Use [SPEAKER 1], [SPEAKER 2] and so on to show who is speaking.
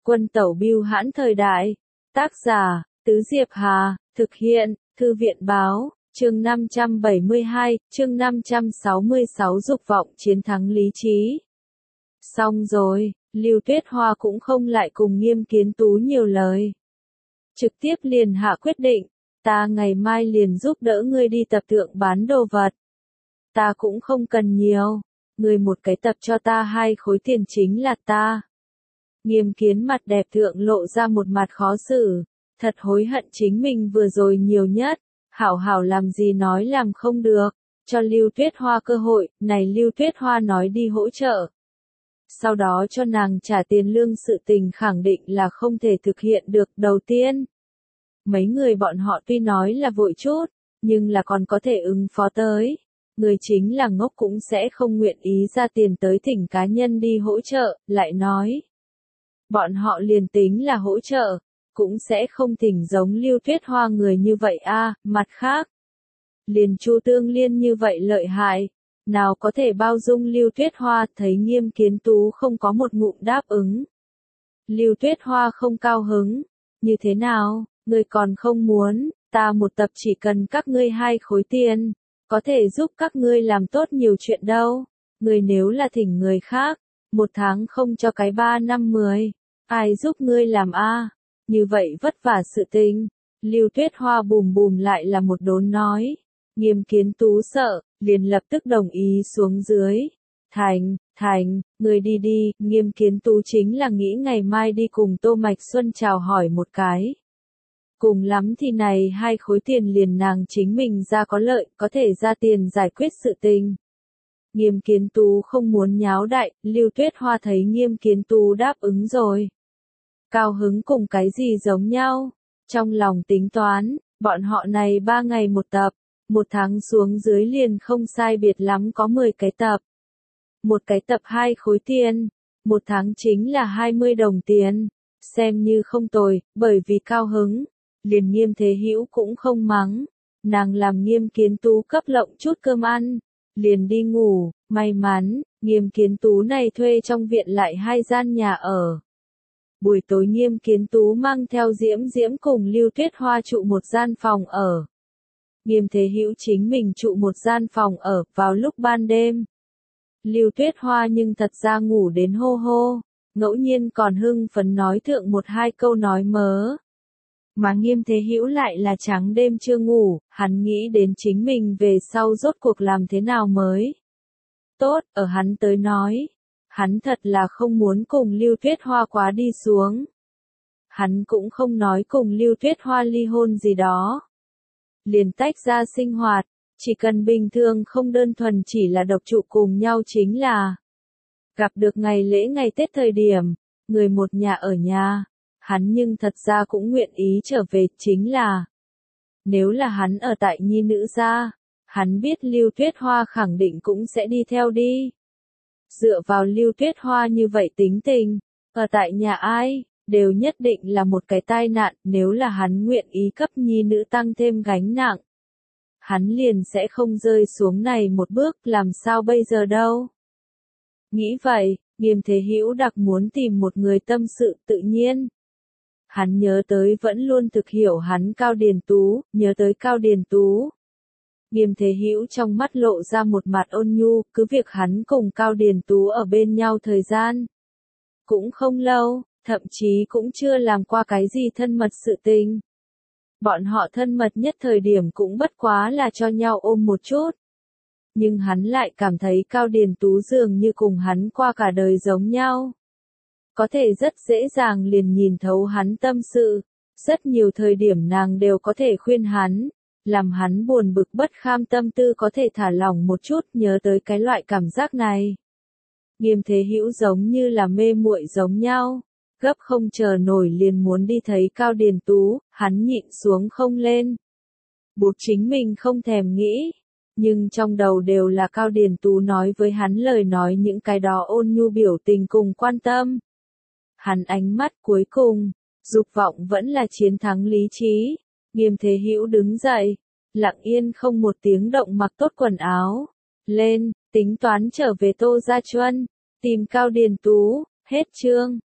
[SPEAKER 1] Quân tẩu bưu hãn thời đại. Tác giả, Tứ Diệp Hà, thực hiện, Thư viện báo, chương 572, chương 566 dục vọng chiến thắng lý trí. Xong rồi, Lưu Tuyết Hoa cũng không lại cùng Nghiêm Kiến Tú nhiều lời. Trực tiếp liền hạ quyết định, ta ngày mai liền giúp đỡ ngươi đi tập tượng bán đồ vật. Ta cũng không cần nhiều, ngươi một cái tập cho ta 2 khối tiền chính là ta. Nghiêm Kiến mặt đẹp thượng lộ ra một mặt khó xử, thật hối hận chính mình vừa rồi nhiều nhất, hảo hảo làm gì nói làm không được, cho Lưu Tuyết Hoa cơ hội, này Lưu Tuyết Hoa nói đi hỗ trợ. Sau đó cho nàng trả tiền lương sự tình khẳng định là không thể thực hiện được. Đầu tiên, mấy người bọn họ tuy nói là vội chút, nhưng là còn có thể ứng phó tới. Người chính là ngốc cũng sẽ không nguyện ý ra tiền tới thỉnh cá nhân đi hỗ trợ, lại nói. Bọn họ liền tính là hỗ trợ, cũng sẽ không thỉnh giống Lưu Tuyết Hoa người như vậy a. Mặt khác, liền Chu Tương Liên như vậy lợi hại, nào có thể bao dung Lưu Tuyết Hoa. Thấy Nghiêm Kiến Tú không có một ngụm đáp ứng. Lưu Tuyết Hoa không cao hứng, như thế nào, ngươi còn không muốn, ta một tập chỉ cần các ngươi 2 khối tiền, có thể giúp các ngươi làm tốt nhiều chuyện đâu. Ngươi nếu là thỉnh người khác, 1 tháng không cho cái 3 năm 10, ai giúp ngươi làm a? Như vậy vất vả sự tình. Lưu Tuyết Hoa bùm bùm lại là một đốn nói. Nghiêm Kiến Tú sợ, liền lập tức đồng ý xuống dưới. Thành, người đi đi. Nghiêm Kiến Tú chính là nghĩ ngày mai đi cùng Tô Mạch Xuân chào hỏi một cái. Cùng lắm thì này 2 khối tiền liền nàng chính mình ra có lợi, có thể ra tiền giải quyết sự tình. Nghiêm Kiến Tú không muốn nháo đại, Lưu Tuyết Hoa thấy Nghiêm Kiến Tú đáp ứng rồi. Cao hứng cùng cái gì giống nhau, trong lòng tính toán, bọn họ này 3 ngày một tập, 1 tháng xuống dưới liền không sai biệt lắm có 10 cái tập. Một cái tập 2 khối tiền, 1 tháng chính là 20 đồng tiền, xem như không tồi. Bởi vì cao hứng, liền Nghiêm Thế Hữu cũng không mắng, nàng làm Nghiêm Kiến Tú cấp lộng chút cơm ăn, liền đi ngủ. May mắn, Nghiêm Kiến Tú này thuê trong viện lại 2 gian nhà ở. Buổi tối Nghiêm Kiến Tú mang theo Diễm cùng Lưu Tuyết Hoa trụ một gian phòng ở. Nghiêm Thế Hữu chính mình trụ một gian phòng ở. Vào lúc ban đêm, Lưu Tuyết Hoa nhưng thật ra ngủ đến hô hô, ngẫu nhiên còn hưng phấn nói thượng 1-2 câu nói mớ. Mà Nghiêm Thế Hữu lại là trắng đêm chưa ngủ, hắn nghĩ đến chính mình về sau rốt cuộc làm thế nào mới tốt. Ở hắn tới nói, hắn thật là không muốn cùng Lưu Tuyết Hoa quá đi xuống. Hắn cũng không nói cùng Lưu Tuyết Hoa ly hôn gì đó. Liền tách ra sinh hoạt, chỉ cần bình thường không đơn thuần chỉ là độc trụ cùng nhau chính là. Gặp được ngày lễ ngày Tết thời điểm, người một nhà ở nhà, hắn nhưng thật ra cũng nguyện ý trở về. Chính là, nếu là hắn ở tại nhi nữ gia, hắn biết Lưu Tuyết Hoa khẳng định cũng sẽ đi theo đi. Dựa vào Lưu Tuyết Hoa như vậy tính tình, ở tại nhà ai, đều nhất định là một cái tai nạn. Nếu là hắn nguyện ý cấp nhi nữ tăng thêm gánh nặng, hắn liền sẽ không rơi xuống này một bước. Làm sao bây giờ đâu? Nghĩ vậy, Nghiêm Thế Hữu đặc muốn tìm một người tâm sự. Tự nhiên, hắn nhớ tới vẫn luôn thực hiểu hắn Cao Điền Tú, nhớ tới Cao Điền Tú. Nghiêm Thế Hữu trong mắt lộ ra một mặt ôn nhu. Cứ việc hắn cùng Cao Điền Tú ở bên nhau thời gian cũng không lâu, thậm chí cũng chưa làm qua cái gì thân mật sự tình. Bọn họ thân mật nhất thời điểm cũng bất quá là cho nhau ôm một chút. Nhưng hắn lại cảm thấy Cao Điền Tú dường như cùng hắn qua cả đời giống nhau. Có thể rất dễ dàng liền nhìn thấu hắn tâm sự. Rất nhiều thời điểm nàng đều có thể khuyên hắn, làm hắn buồn bực bất kham tâm tư có thể thả lỏng một chút. Nhớ tới cái loại cảm giác này, Nghiêm Thế Hữu giống như là mê muội giống nhau, gấp không chờ nổi liền muốn đi thấy Cao Điền Tú. Hắn nhịn xuống không lên, buộc chính mình không thèm nghĩ, nhưng trong đầu đều là Cao Điền Tú nói với hắn lời nói, những cái đó ôn nhu biểu tình cùng quan tâm. Hắn ánh mắt cuối cùng, dục vọng vẫn là chiến thắng lý trí. Nghiêm Thế Hữu đứng dậy, lặng yên không một tiếng động mặc tốt quần áo lên, tính toán trở về Tô Gia Chuân, tìm Cao Điền Tú. Hết chương.